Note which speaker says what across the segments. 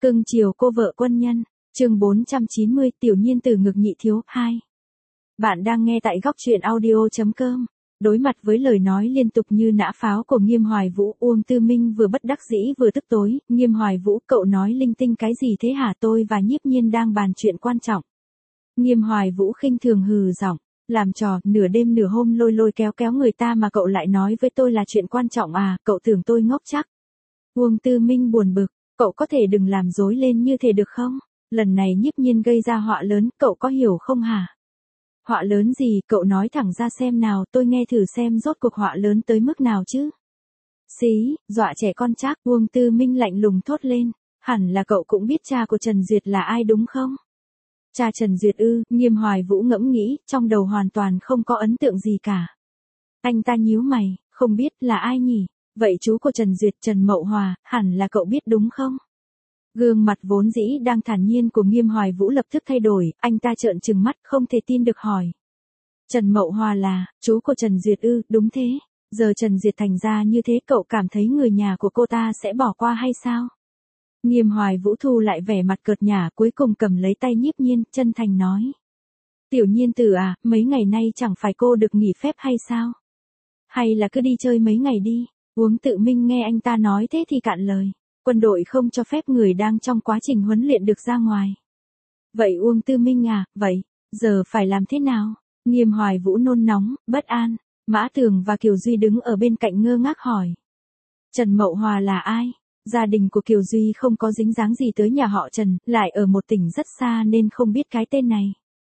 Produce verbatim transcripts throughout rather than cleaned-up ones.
Speaker 1: Cưng chiều cô vợ quân nhân, chương bốn trăm chín mươi, tiểu nhiên từ ngực nhị thiếu, hai. Bạn đang nghe tại góc truyện audio.com. Đối mặt với lời nói liên tục như nã pháo của Nghiêm Hoài Vũ, Uông Tư Minh vừa bất đắc dĩ vừa tức tối. Nghiêm Hoài Vũ, cậu nói linh tinh cái gì thế hả? Tôi và Nhiếp Nhiên đang bàn chuyện quan trọng. Nghiêm Hoài Vũ khinh thường hừ giọng, làm trò, nửa đêm nửa hôm lôi lôi kéo kéo người ta mà cậu lại nói với tôi là chuyện quan trọng à, cậu tưởng tôi ngốc chắc. Uông Tư Minh buồn bực, cậu có thể đừng làm dối lên như thế được không? Lần này Nhiếp Nhiên gây ra họa lớn, cậu có hiểu không hả? Họa lớn gì, cậu nói thẳng ra xem nào, tôi nghe thử xem rốt cuộc họa lớn tới mức nào chứ. Xí, dọa trẻ con chắc, Uông Tư Minh lạnh lùng thốt lên, hẳn là cậu cũng biết cha của Trần Duyệt là ai đúng không? Cha Trần Duyệt ư? Nghiêm Hoài Vũ ngẫm nghĩ, trong đầu hoàn toàn không có ấn tượng gì cả. Anh ta nhíu mày, không biết là ai nhỉ? Vậy chú của Trần Duyệt, Trần Mậu Hòa, hẳn là cậu biết đúng không? Gương mặt vốn dĩ đang thản nhiên của Nghiêm Hoài Vũ lập tức thay đổi, anh ta trợn trừng mắt không thể tin được hỏi. Trần Mậu Hòa là, chú của Trần Duyệt ư? Đúng thế, giờ Trần Duyệt thành ra như thế cậu cảm thấy người nhà của cô ta sẽ bỏ qua hay sao? Nghiêm Hoài Vũ thu lại vẻ mặt cợt nhả, cuối cùng cầm lấy tay Nhiếp Nhiên, chân thành nói. Tiểu Nhiên tử à, mấy ngày nay chẳng phải cô được nghỉ phép hay sao? Hay là cứ đi chơi mấy ngày đi? Uông Tự Minh nghe anh ta nói thế thì cạn lời. Quân đội không cho phép người đang trong quá trình huấn luyện được ra ngoài. Vậy Uông Tư Minh à, vậy, giờ phải làm thế nào? Nghiêm Hoài Vũ nôn nóng, bất an, Mã Tường và Kiều Duy đứng ở bên cạnh ngơ ngác hỏi. Trần Mậu Hòa là ai? Gia đình của Kiều Duy không có dính dáng gì tới nhà họ Trần, lại ở một tỉnh rất xa nên không biết cái tên này.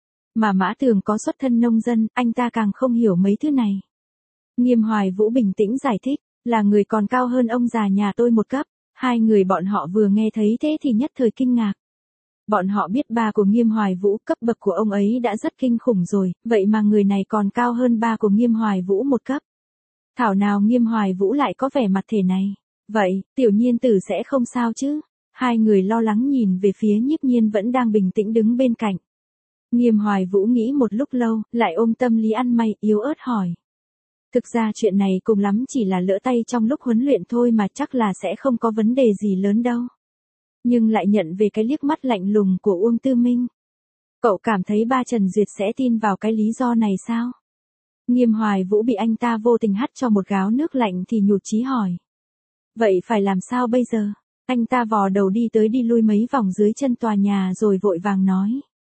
Speaker 1: Mà Mã Tường có xuất thân nông dân, anh ta càng không hiểu mấy thứ này. Nghiêm Hoài Vũ bình tĩnh giải thích, là người còn cao hơn ông già nhà tôi một cấp. Hai người bọn họ vừa nghe thấy thế thì nhất thời kinh ngạc. Bọn họ biết ba của Nghiêm Hoài Vũ, cấp bậc của ông ấy đã rất kinh khủng rồi, vậy mà người này còn cao hơn ba của Nghiêm Hoài Vũ một cấp. Thảo nào Nghiêm Hoài Vũ lại có vẻ mặt thể này. Vậy, tiểu nhiên tử sẽ không sao chứ? Hai người lo lắng nhìn về phía Nhiếp Nhiên vẫn đang bình tĩnh đứng bên cạnh. Nghiêm Hoài Vũ nghĩ một lúc lâu, lại ôm tâm lý ăn may, yếu ớt hỏi. Thực ra chuyện này cùng lắm chỉ là lỡ tay trong lúc huấn luyện thôi mà chắc là sẽ không có vấn đề gì lớn đâu. Nhưng lại nhận về cái liếc mắt lạnh lùng của Uông Tư Minh. Cậu cảm thấy ba Trần Duyệt sẽ tin vào cái lý do này sao? Nghiêm Hoài Vũ bị anh ta vô tình hắt cho một gáo nước lạnh thì nhụt chí hỏi. Vậy phải làm sao bây giờ? Anh ta vò đầu đi tới đi lui mấy vòng dưới chân tòa nhà rồi vội vàng nói.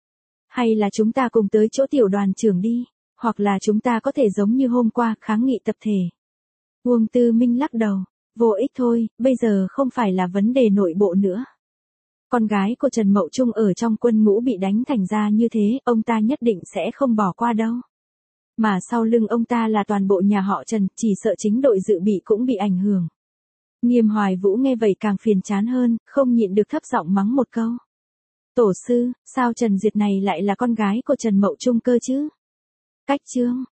Speaker 1: Hay là chúng ta cùng tới chỗ tiểu đoàn trưởng đi? Hoặc là chúng ta có thể giống như hôm qua, kháng nghị tập thể. Uông Tư Minh lắc đầu, vô ích thôi, bây giờ không phải là vấn đề nội bộ nữa. Con gái của Trần Mậu Trung ở trong quân ngũ bị đánh thành ra như thế, ông ta nhất định sẽ không bỏ qua đâu. Mà sau lưng ông ta là toàn bộ nhà họ Trần, chỉ sợ chính đội dự bị cũng bị ảnh hưởng. Nghiêm Hoài Vũ nghe vậy càng phiền chán hơn, không nhịn được thấp giọng mắng một câu. Tổ sư, sao Trần Duyệt này lại là con gái của Trần Mậu Trung cơ chứ? Cách chương,